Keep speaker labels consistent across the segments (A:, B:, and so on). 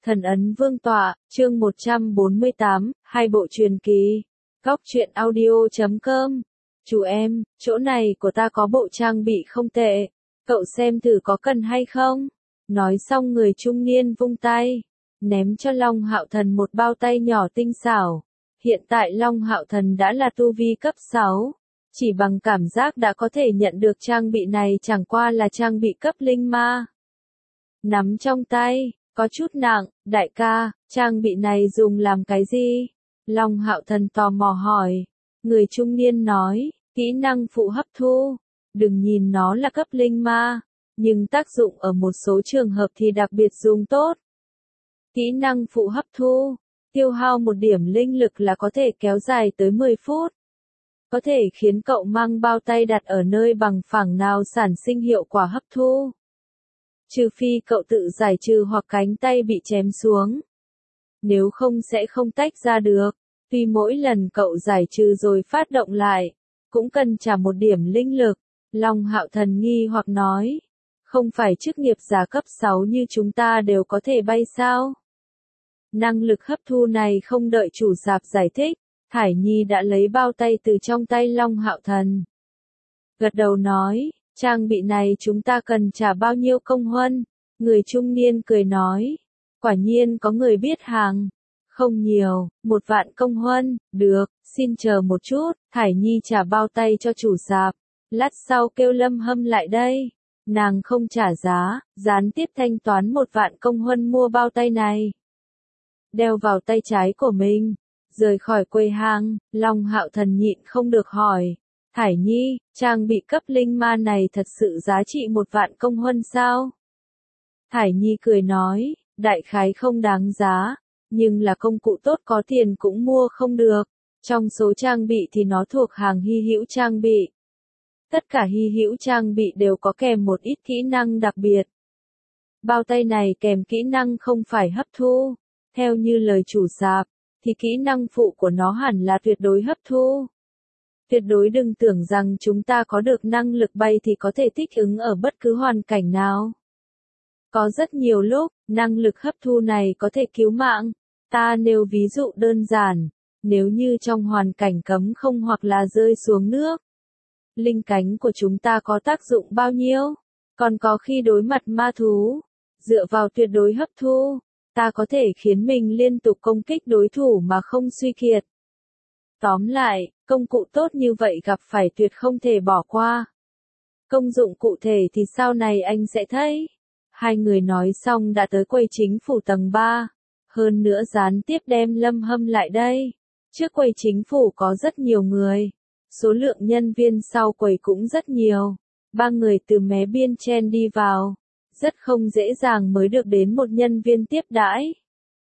A: Thần ấn vương tọa, chương 148, hai bộ truyền kỳ. Góc truyện audio.com. Chú em, chỗ này của ta có bộ trang bị không tệ. Cậu xem thử có cần hay không? Nói xong người trung niên vung tay, ném cho Long Hạo Thần một bao tay nhỏ tinh xảo. Hiện tại Long Hạo Thần đã là tu vi cấp 6. Chỉ bằng cảm giác đã có thể nhận được trang bị này chẳng qua là trang bị cấp linh ma. Nắm trong tay, có chút nặng, đại ca, trang bị này dùng làm cái gì? Long Hạo Thần tò mò hỏi. Người trung niên nói, kỹ năng phụ hấp thu. Đừng nhìn nó là cấp linh ma, nhưng tác dụng ở một số trường hợp thì đặc biệt dùng tốt. Kỹ năng phụ hấp thu, tiêu hao một điểm linh lực là có thể kéo dài tới 10 phút. Có thể khiến cậu mang bao tay đặt ở nơi bằng phẳng nào sản sinh hiệu quả hấp thu. Trừ phi cậu tự giải trừ hoặc cánh tay bị chém xuống. Nếu không sẽ không tách ra được. Tuy mỗi lần cậu giải trừ rồi phát động lại, cũng cần trả một điểm linh lực. Long Hạo Thần nghi hoặc nói. Không phải chức nghiệp giả cấp 6 như chúng ta đều có thể bay sao? Năng lực hấp thu này không đợi chủ sạp giải thích. Thải Nhi đã lấy bao tay từ trong tay Long Hạo Thần. Gật đầu nói, trang bị này chúng ta cần trả bao nhiêu công huân? Người trung niên cười nói, quả nhiên có người biết hàng. Không nhiều, 1.000 công huân, được, xin chờ một chút. Thải Nhi trả bao tay cho chủ sạp. Lát sau kêu Lâm Hâm lại đây. Nàng không trả giá, gián tiếp thanh toán 1.000 công huân mua bao tay này. Đeo vào tay trái của mình. Rời khỏi quầy hàng, Long Hạo Thần nhịn không được hỏi. Thải Nhi, trang bị cấp linh ma này thật sự giá trị 1.000 công huân sao? Thải Nhi cười nói, đại khái không đáng giá, nhưng là công cụ tốt có tiền cũng mua không được. Trong số trang bị thì nó thuộc hàng hy hữu trang bị. Tất cả hy hữu trang bị đều có kèm một ít kỹ năng đặc biệt. Bao tay này kèm kỹ năng không phải hấp thu. Theo như lời chủ sạp, thì kỹ năng phụ của nó hẳn là tuyệt đối hấp thu. Tuyệt đối đừng tưởng rằng chúng ta có được năng lực bay thì có thể thích ứng ở bất cứ hoàn cảnh nào. Có rất nhiều lúc, năng lực hấp thu này có thể cứu mạng. Ta nêu ví dụ đơn giản, nếu như trong hoàn cảnh cấm không hoặc là rơi xuống nước, linh cánh của chúng ta có tác dụng bao nhiêu? Còn có khi đối mặt ma thú, dựa vào tuyệt đối hấp thu, ta có thể khiến mình liên tục công kích đối thủ mà không suy kiệt. Tóm lại, công cụ tốt như vậy gặp phải tuyệt không thể bỏ qua. Công dụng cụ thể thì sau này anh sẽ thấy. Hai người nói xong đã tới quầy chính phủ tầng 3. Hơn nữa gián tiếp đem Lâm Hâm lại đây. Trước quầy chính phủ có rất nhiều người. Số lượng nhân viên sau quầy cũng rất nhiều. 3 người từ mé biên chen đi vào. Rất không dễ dàng mới được đến một nhân viên tiếp đãi.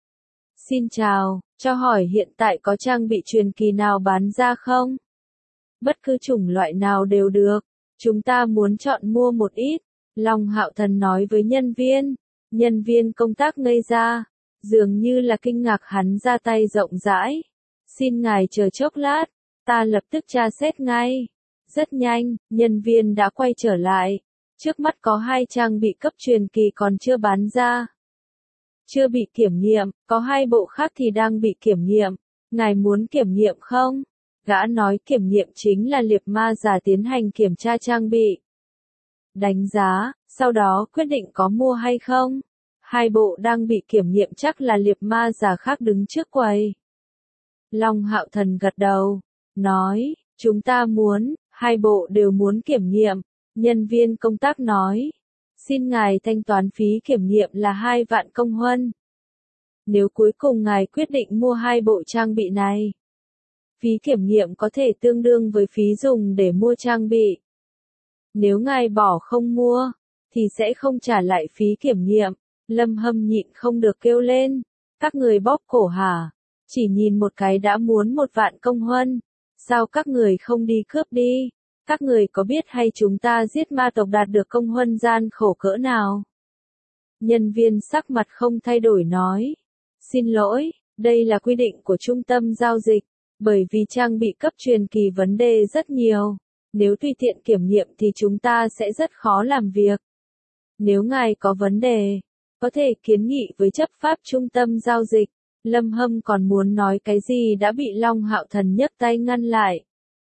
A: Xin chào, cho hỏi hiện tại có trang bị truyền kỳ nào bán ra không? Bất cứ chủng loại nào đều được, chúng ta muốn chọn mua một ít. Long Hạo Thần nói với nhân viên. Nhân viên công tác ngây ra, dường như là kinh ngạc hắn ra tay rộng rãi. Xin ngài chờ chốc lát, ta lập tức tra xét ngay. Rất nhanh, nhân viên đã quay trở lại. Trước mắt có 2 trang bị cấp truyền kỳ còn chưa bán ra. Chưa bị kiểm nghiệm, có 2 bộ khác thì đang bị kiểm nghiệm. Ngài muốn kiểm nghiệm không? Gã nói kiểm nghiệm chính là liệp ma giả tiến hành kiểm tra trang bị. Đánh giá, sau đó quyết định có mua hay không. 2 bộ đang bị kiểm nghiệm chắc là liệp ma giả khác đứng trước quầy. Long Hạo Thần gật đầu, nói, chúng ta muốn, 2 bộ đều muốn kiểm nghiệm. Nhân viên công tác nói, xin ngài thanh toán phí kiểm nghiệm là 2.000 công huân. Nếu cuối cùng ngài quyết định mua 2 bộ trang bị này, phí kiểm nghiệm có thể tương đương với phí dùng để mua trang bị. Nếu ngài bỏ không mua, thì sẽ không trả lại phí kiểm nghiệm. Lâm Hâm nhịn không được kêu lên, các người bóp cổ hả? Chỉ nhìn một cái đã muốn 1.000 công huân, sao các người không đi cướp đi? Các người có biết hay chúng ta giết ma tộc đạt được công huân gian khổ cỡ nào? Nhân viên sắc mặt không thay đổi nói. Xin lỗi, đây là quy định của trung tâm giao dịch, bởi vì trang bị cấp truyền kỳ vấn đề rất nhiều. Nếu tùy tiện kiểm nghiệm thì chúng ta sẽ rất khó làm việc. Nếu ngài có vấn đề, có thể kiến nghị với chấp pháp trung tâm giao dịch. Lâm Hâm còn muốn nói cái gì đã bị Long Hạo Thần nhấc tay ngăn lại.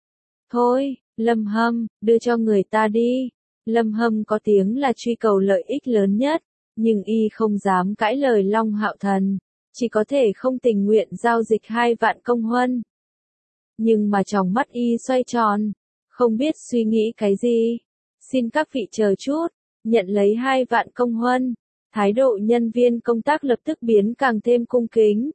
A: Thôi, Lâm Hâm, đưa cho người ta đi. Lâm Hâm có tiếng là truy cầu lợi ích lớn nhất, nhưng y không dám cãi lời Long Hạo Thần, chỉ có thể không tình nguyện giao dịch 2 vạn công huân. Nhưng mà trong mắt y xoay tròn, không biết suy nghĩ cái gì. Xin các vị chờ chút, nhận lấy 2 vạn công huân. Thái độ nhân viên công tác lập tức biến càng thêm cung kính.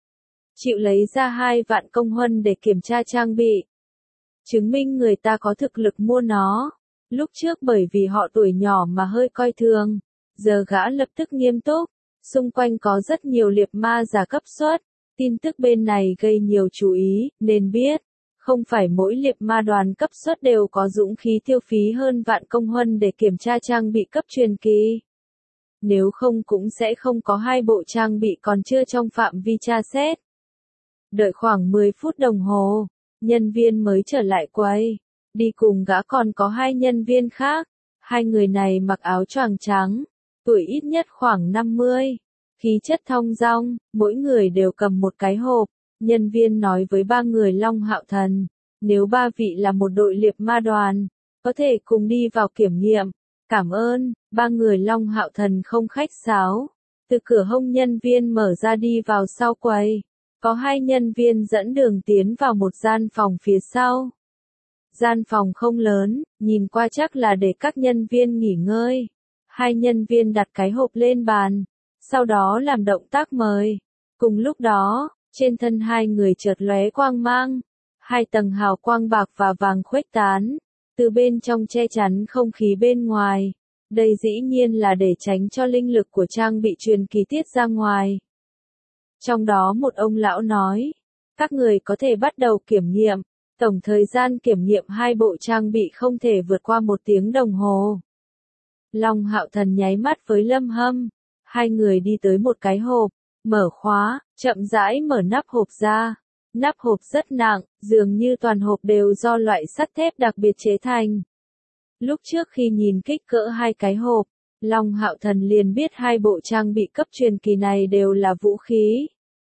A: Chịu lấy ra 2 vạn công huân để kiểm tra trang bị. Chứng minh người ta có thực lực mua nó. Lúc trước bởi vì họ tuổi nhỏ mà hơi coi thường, giờ gã lập tức nghiêm túc. Xung quanh có rất nhiều liệp ma giả cấp suất. Tin tức bên này gây nhiều chú ý, nên biết. Không phải mỗi liệp ma đoàn cấp suất đều có dũng khí tiêu phí hơn vạn công huân để kiểm tra trang bị cấp truyền kỳ. Nếu không cũng sẽ không có 2 bộ trang bị còn chưa trong phạm vi tra xét. Đợi khoảng 10 phút đồng hồ, nhân viên mới trở lại quầy. Đi cùng gã còn có 2 nhân viên khác. 2 người này mặc áo choàng trắng, tuổi ít nhất khoảng 50. Khí chất thong dong, mỗi người đều cầm một cái hộp. Nhân viên nói với 3 người Long Hạo Thần, nếu 3 vị là một đội liệp ma đoàn, có thể cùng đi vào kiểm nghiệm. Cảm ơn. 3 người Long Hạo Thần không khách sáo. Từ cửa hông nhân viên mở ra đi vào sau quầy. Có 2 nhân viên dẫn đường tiến vào một gian phòng phía sau. Gian phòng không lớn, nhìn qua chắc là để các nhân viên nghỉ ngơi. 2 nhân viên đặt cái hộp lên bàn, sau đó làm động tác mời. Cùng lúc đó, trên thân 2 người chợt lóe quang mang. 2 tầng hào quang bạc và vàng khuếch tán, từ bên trong che chắn không khí bên ngoài. Đây dĩ nhiên là để tránh cho linh lực của trang bị truyền kỳ tiết ra ngoài. Trong đó một ông lão nói, các người có thể bắt đầu kiểm nghiệm. Tổng thời gian kiểm nghiệm 2 bộ trang bị không thể vượt qua 1 tiếng đồng hồ. Long Hạo Thần nháy mắt với Lâm Hâm. 2 người đi tới một cái hộp, mở khóa, chậm rãi mở nắp hộp ra. Nắp hộp rất nặng, dường như toàn hộp đều do loại sắt thép đặc biệt chế thành. Lúc trước khi nhìn kích cỡ 2 cái hộp, Long Hạo Thần liền biết 2 bộ trang bị cấp truyền kỳ này đều là vũ khí.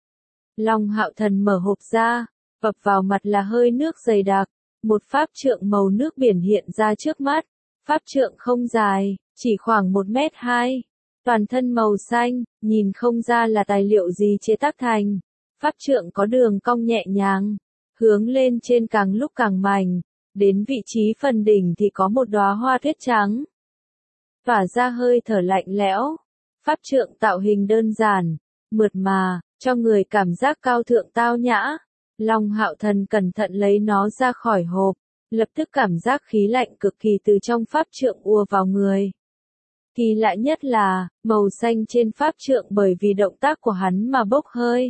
A: Long Hạo Thần mở hộp ra, vập vào mặt là hơi nước dày đặc, một pháp trượng màu nước biển hiện ra trước mắt. Pháp trượng không dài, chỉ khoảng 1m2, toàn thân màu xanh, nhìn không ra là tài liệu gì chế tác thành. Pháp trượng có đường cong nhẹ nhàng, hướng lên trên càng lúc càng mảnh, đến vị trí phần đỉnh thì có một đóa hoa tuyết trắng. Tỏa ra hơi thở lạnh lẽo. Pháp trượng tạo hình đơn giản, mượt mà, cho người cảm giác cao thượng tao nhã. Long Hạo Thần cẩn thận lấy nó ra khỏi hộp, lập tức cảm giác khí lạnh cực kỳ từ trong pháp trượng ùa vào người. Kỳ lạ nhất là, màu xanh trên pháp trượng bởi vì động tác của hắn mà bốc hơi.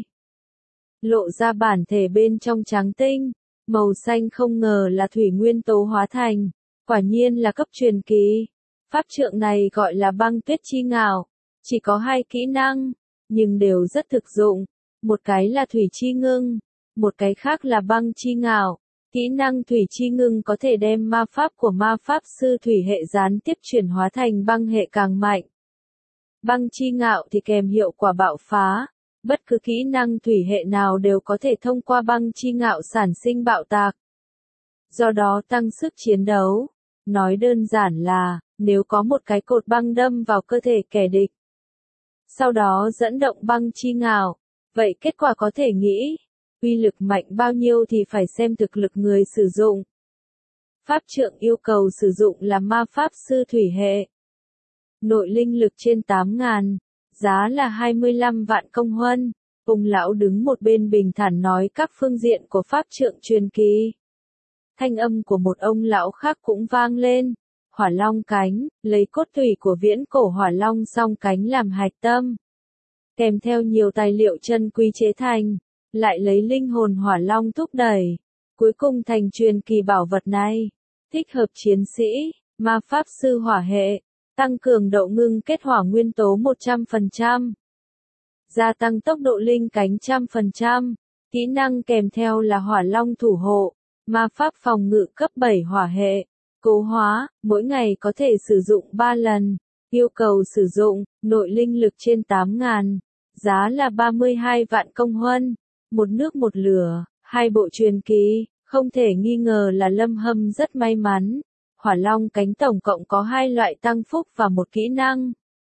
A: Lộ ra bản thể bên trong trắng tinh, màu xanh không ngờ là thủy nguyên tố hóa thành, quả nhiên là cấp truyền kỳ. Pháp trượng này gọi là băng tuyết chi ngạo, chỉ có 2 kỹ năng, nhưng đều rất thực dụng. Một cái là thủy chi ngưng, một cái khác là băng chi ngạo. Kỹ năng thủy chi ngưng có thể đem ma pháp của ma pháp sư thủy hệ gián tiếp chuyển hóa thành băng hệ càng mạnh. Băng chi ngạo thì kèm hiệu quả bạo phá. Bất cứ kỹ năng thủy hệ nào đều có thể thông qua băng chi ngạo sản sinh bạo tạc. Do đó tăng sức chiến đấu. Nói đơn giản là, nếu có một cái cột băng đâm vào cơ thể kẻ địch, sau đó dẫn động băng chi ngạo, vậy kết quả có thể nghĩ, uy lực mạnh bao nhiêu thì phải xem thực lực người sử dụng. Pháp trượng yêu cầu sử dụng là ma pháp sư thủy hệ. Nội linh lực trên 8.000, giá là 25 vạn công huân. Ông lão đứng một bên bình thản nói các phương diện của pháp trượng truyền kỳ. Thanh âm của một ông lão khác cũng vang lên. Hỏa long cánh, lấy cốt tủy của viễn cổ hỏa long song cánh làm hạch tâm. Kèm theo nhiều tài liệu chân quý chế thành, lại lấy linh hồn hỏa long thúc đẩy. Cuối cùng thành truyền kỳ bảo vật này. Thích hợp chiến sĩ, ma pháp sư hỏa hệ, tăng cường độ ngưng kết hỏa nguyên tố 100%. Gia tăng tốc độ linh cánh 100%. Kỹ năng kèm theo là hỏa long thủ hộ, ma pháp phòng ngự cấp 7 hỏa hệ. Cố hóa, mỗi ngày có thể sử dụng 3 lần. Yêu cầu sử dụng, nội linh lực trên 8.000, giá là 32 vạn công huân, một nước một lửa, 2 bộ truyền kỳ, không thể nghi ngờ là Lâm Hâm rất may mắn. Hỏa Long cánh tổng cộng có 2 loại tăng phúc và một kỹ năng.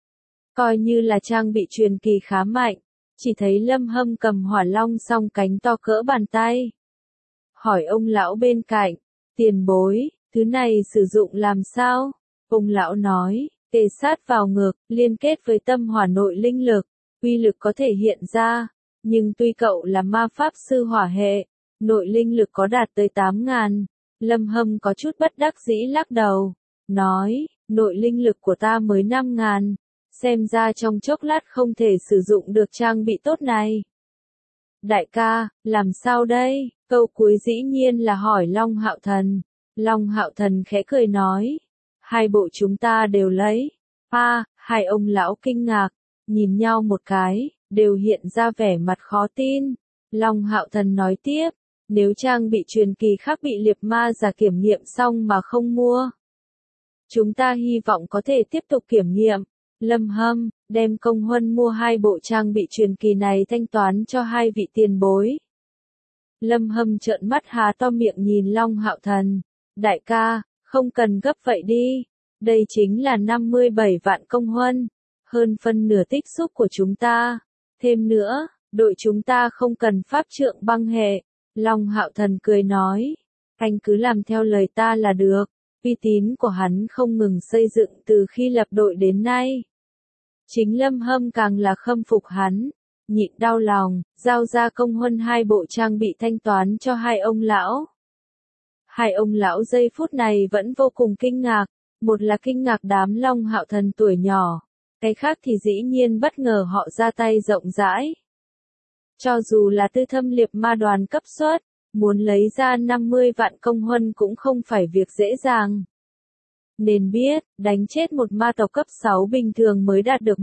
A: Coi như là trang bị truyền kỳ khá mạnh, chỉ thấy Lâm Hâm cầm Hỏa Long song cánh to cỡ bàn tay. Hỏi ông lão bên cạnh, tiền bối, thứ này sử dụng làm sao? Ông lão nói, kề sát vào ngực, liên kết với tâm hỏa nội linh lực, uy lực có thể hiện ra, nhưng tuy cậu là ma pháp sư hỏa hệ, nội linh lực có đạt tới 8.000, Lâm Hâm có chút bất đắc dĩ lắc đầu, nói, nội linh lực của ta mới 5.000, xem ra trong chốc lát không thể sử dụng được trang bị tốt này. Đại ca, làm sao đây? Câu cuối dĩ nhiên là hỏi Long Hạo Thần. Long Hạo Thần khẽ cười nói, 2 bộ chúng ta đều lấy. Hai ông lão kinh ngạc, nhìn nhau một cái, đều hiện ra vẻ mặt khó tin. Long Hạo Thần nói tiếp, nếu trang bị truyền kỳ khác bị liệp ma giả kiểm nghiệm xong mà không mua, chúng ta hy vọng có thể tiếp tục kiểm nghiệm. Lâm Hâm, đem công huân mua 2 bộ trang bị truyền kỳ này thanh toán cho 2 vị tiền bối. Lâm Hâm trợn mắt há to miệng nhìn Long Hạo Thần. Đại ca, không cần gấp vậy đi. Đây chính là 57 vạn công huân. Hơn phân nửa tích xúc của chúng ta. Thêm nữa, đội chúng ta không cần pháp trượng băng hệ. Long Hạo Thần cười nói. Anh cứ làm theo lời ta là được. Uy tín của hắn không ngừng xây dựng từ khi lập đội đến nay. Chính Lâm Hâm càng là khâm phục hắn. Nhịn đau lòng, giao ra công huân 2 bộ trang bị thanh toán cho 2 ông lão. 2 ông lão giây phút này vẫn vô cùng kinh ngạc, một là kinh ngạc đám Long Hạo Thần tuổi nhỏ, cái khác thì dĩ nhiên bất ngờ họ ra tay rộng rãi. Cho dù là tư thâm liệp ma đoàn cấp suất, muốn lấy ra 50 vạn công huân cũng không phải việc dễ dàng. Nên biết, đánh chết một ma tộc cấp 6 bình thường mới đạt được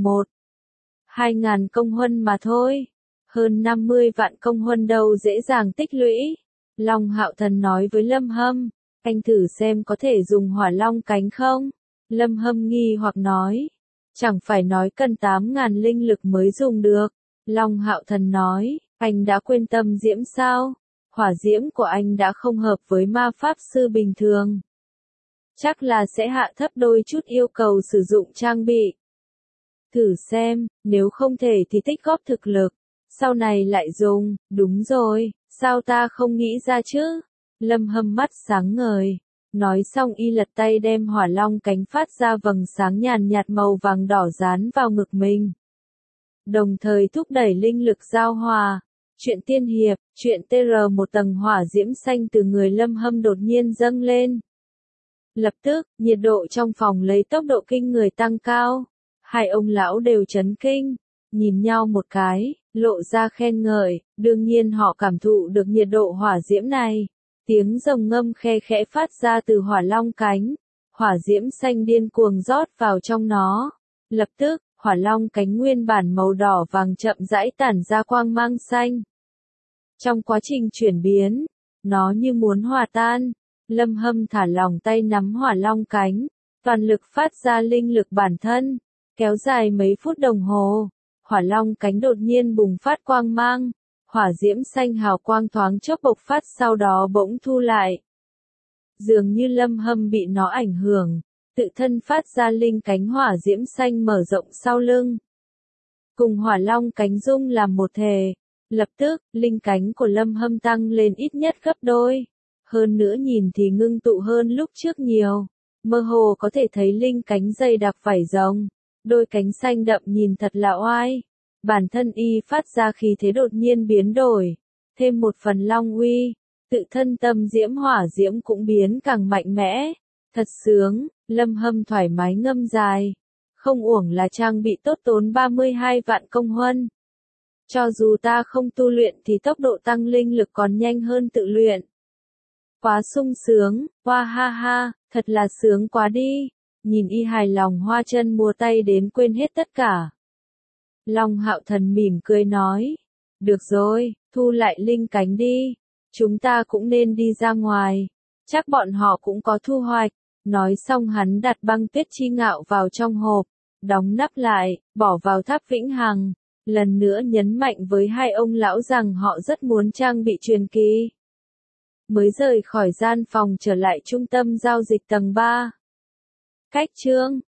A: 2.000 công huân mà thôi. Hơn 50 vạn công huân đâu dễ dàng tích lũy. Long Hạo Thần nói với Lâm Hâm, anh thử xem có thể dùng hỏa long cánh không? Lâm Hâm nghi hoặc nói, chẳng phải nói cần 8.000 linh lực mới dùng được. Long Hạo Thần nói, anh đã quên tâm diễm sao? Hỏa diễm của anh đã không hợp với ma pháp sư bình thường. Chắc là sẽ hạ thấp đôi chút yêu cầu sử dụng trang bị. Thử xem, nếu không thể thì tích góp thực lực, sau này lại dùng. Đúng rồi, sao ta không nghĩ ra chứ? Lâm Hâm mắt sáng ngời. Nói xong y lật tay đem hỏa long cánh phát ra vầng sáng nhàn nhạt màu vàng đỏ dán vào ngực mình. Đồng thời thúc đẩy linh lực giao hòa. Chuyện tiên hiệp, chuyện TR một tầng hỏa diễm xanh từ người Lâm Hâm đột nhiên dâng lên. Lập tức, nhiệt độ trong phòng lấy tốc độ kinh người tăng cao. 2 ông lão đều chấn kinh, nhìn nhau một cái, lộ ra khen ngợi, đương nhiên họ cảm thụ được nhiệt độ hỏa diễm này. Tiếng rồng ngâm khe khẽ phát ra từ hỏa long cánh, hỏa diễm xanh điên cuồng rót vào trong nó. Lập tức, hỏa long cánh nguyên bản màu đỏ vàng chậm rãi tản ra quang mang xanh. Trong quá trình chuyển biến, nó như muốn hòa tan. Lâm Hâm thả lỏng tay nắm hỏa long cánh, toàn lực phát ra linh lực bản thân. Kéo dài mấy phút đồng hồ, hỏa long cánh đột nhiên bùng phát quang mang, hỏa diễm xanh hào quang thoáng chốc bộc phát sau đó bỗng thu lại. Dường như Lâm Hâm bị nó ảnh hưởng, tự thân phát ra linh cánh hỏa diễm xanh mở rộng sau lưng. Cùng hỏa long cánh dung làm một thể, lập tức, linh cánh của Lâm Hâm tăng lên ít nhất gấp đôi. Hơn nữa nhìn thì ngưng tụ hơn lúc trước nhiều, mơ hồ có thể thấy linh cánh dày đặc vảy rồng. Đôi cánh xanh đậm nhìn thật là oai. Bản thân y phát ra khí thế đột nhiên biến đổi. Thêm một phần long uy. Tự thân tâm diễm hỏa diễm cũng biến càng mạnh mẽ. Thật sướng, Lâm Hâm thoải mái ngâm dài. Không uổng là trang bị tốt tốn 32 vạn công huân. Cho dù ta không tu luyện thì tốc độ tăng linh lực còn nhanh hơn tự luyện. Quá sung sướng, hoa ha ha, thật là sướng quá đi. Nhìn y hài lòng hoa chân múa tay đến quên hết tất cả. Long Hạo Thần mỉm cười nói. Được rồi, thu lại linh cánh đi. Chúng ta cũng nên đi ra ngoài. Chắc bọn họ cũng có thu hoạch. Nói xong hắn đặt băng tuyết chi ngạo vào trong hộp. đóng nắp lại, bỏ vào tháp vĩnh hằng. Lần nữa nhấn mạnh với hai ông lão rằng họ rất muốn trang bị truyền kỳ. Mới rời khỏi gian phòng trở lại trung tâm giao dịch tầng 3. Cách chương